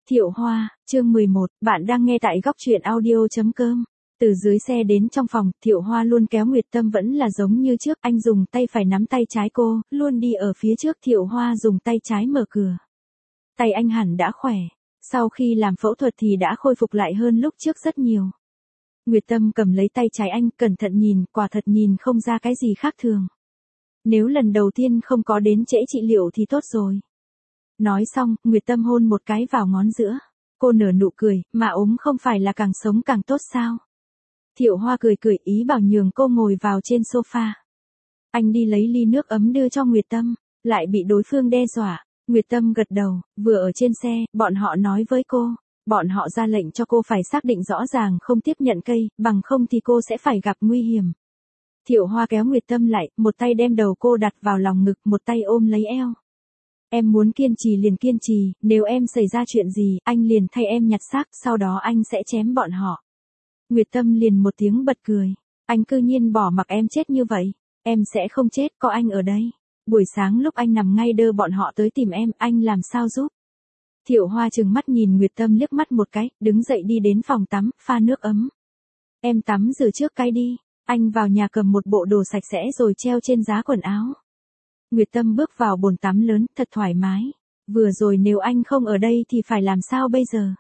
Thiệu Hoa, chương 11, bạn đang nghe tại góc truyện audio.com. Từ dưới xe đến trong phòng, Thiệu Hoa luôn kéo Nguyệt Tâm vẫn là giống như trước, anh dùng tay phải nắm tay trái cô, luôn đi ở phía trước. Thiệu Hoa dùng tay trái mở cửa. Tay anh hẳn đã khỏe, sau khi làm phẫu thuật thì đã khôi phục lại hơn lúc trước rất nhiều. Nguyệt Tâm cầm lấy tay trái anh, cẩn thận nhìn, quả thật nhìn không ra cái gì khác thường. Nếu lần đầu tiên không có đến trễ trị liệu thì tốt rồi. Nói xong, Nguyệt Tâm hôn một cái vào ngón giữa. Cô nở nụ cười, mà ốm không phải là càng sống càng tốt sao? Thiệu Hoa cười cười ý bảo nhường cô ngồi vào trên sofa. Anh đi lấy ly nước ấm đưa cho Nguyệt Tâm, lại bị đối phương đe dọa. Nguyệt Tâm gật đầu, vừa ở trên xe, bọn họ nói với cô. Bọn họ ra lệnh cho cô phải xác định rõ ràng không tiếp nhận cây, bằng không thì cô sẽ phải gặp nguy hiểm. Thiệu Hoa kéo Nguyệt Tâm lại, một tay đem đầu cô đặt vào lòng ngực, một tay ôm lấy eo. Em muốn kiên trì liền kiên trì, nếu em xảy ra chuyện gì, anh liền thay em nhặt xác, sau đó anh sẽ chém bọn họ. Nguyệt Tâm liền một tiếng bật cười. Anh cư nhiên bỏ mặc em chết như vậy. Em sẽ không chết, có anh ở đây. Buổi sáng lúc anh nằm ngay đơ bọn họ tới tìm em, anh làm sao giúp? Thiệu Hoa trừng mắt nhìn Nguyệt Tâm liếc mắt một cái, đứng dậy đi đến phòng tắm, pha nước ấm. Em tắm rửa trước cái đi. Anh vào nhà cầm một bộ đồ sạch sẽ rồi treo trên giá quần áo. Nguyệt Tâm bước vào bồn tắm lớn, thật thoải mái. Vừa rồi nếu anh không ở đây thì phải làm sao bây giờ?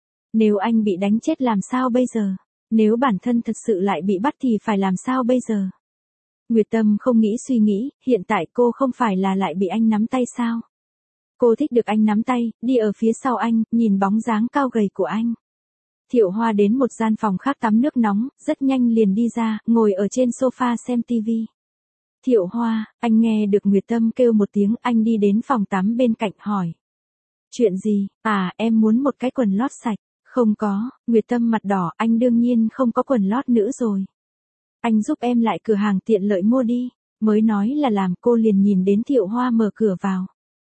Nếu anh bị đánh chết làm sao bây giờ? Nếu bản thân thật sự lại bị bắt thì phải làm sao bây giờ? Nguyệt Tâm không nghĩ suy nghĩ, hiện tại cô không phải là lại bị anh nắm tay sao? Cô thích được anh nắm tay, đi ở phía sau anh, nhìn bóng dáng cao gầy của anh. Thiệu Hoa đến một gian phòng khác tắm nước nóng, rất nhanh liền đi ra, ngồi ở trên sofa xem tivi. Thiệu Hoa, anh nghe được Nguyệt Tâm kêu một tiếng, anh đi đến phòng tắm bên cạnh hỏi. Chuyện gì? À, em muốn một cái quần lót sạch. Không có, Nguyệt Tâm mặt đỏ, anh đương nhiên không có quần lót nữ rồi. Anh giúp em lại cửa hàng tiện lợi mua đi. Mới nói là làm, cô liền nhìn đến Thiệu Hoa mở cửa vào.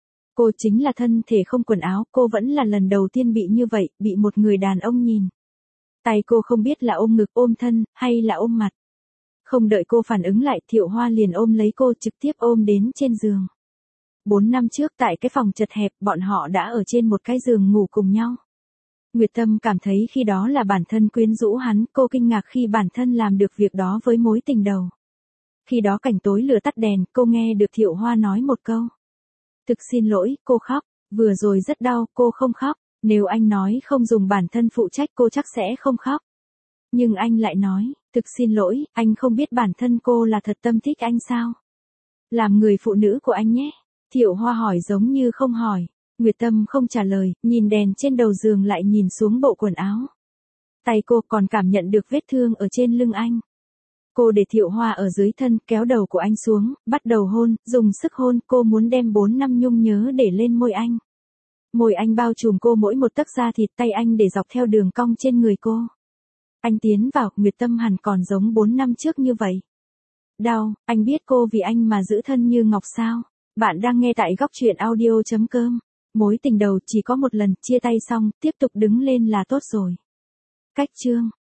Cô chính là thân thể không quần áo, cô vẫn là lần đầu tiên bị như vậy, bị một người đàn ông nhìn. Tay cô không biết là ôm ngực, ôm thân, hay là ôm mặt. Không đợi cô phản ứng lại, Thiệu Hoa liền ôm lấy cô, trực tiếp ôm đến trên giường. 4 năm trước tại cái phòng chật hẹp, bọn họ đã ở trên một cái giường ngủ cùng nhau. Nguyệt Tâm cảm thấy khi đó là bản thân quyến rũ hắn, cô kinh ngạc khi bản thân làm được việc đó với mối tình đầu. Khi đó cảnh tối lửa tắt đèn, cô nghe được Thiệu Hoa nói một câu. Thực xin lỗi, cô khóc, vừa rồi rất đau, cô không khóc, nếu anh nói không dùng bản thân phụ trách cô chắc sẽ không khóc. Nhưng anh lại nói, thực xin lỗi, anh không biết bản thân cô là thật tâm thích anh sao? Làm người phụ nữ của anh nhé. Thiệu Hoa hỏi giống như không hỏi. Nguyệt Tâm không trả lời, nhìn đèn trên đầu giường lại nhìn xuống bộ quần áo. Tay cô còn cảm nhận được vết thương ở trên lưng anh. Cô để Thiệu Hoa ở dưới thân, kéo đầu của anh xuống, bắt đầu hôn, dùng sức hôn, cô muốn đem 4 năm nhung nhớ để lên môi anh. Môi anh bao trùm cô mỗi một tấc da thịt, tay anh để dọc theo đường cong trên người cô. Anh tiến vào, Nguyệt Tâm hẳn còn giống 4 năm trước như vậy. Đau, anh biết cô vì anh mà giữ thân như ngọc sao? Bạn đang nghe tại góc truyện audio.com. Mối tình đầu chỉ có một lần, chia tay xong, tiếp tục đứng lên là tốt rồi. Cách chương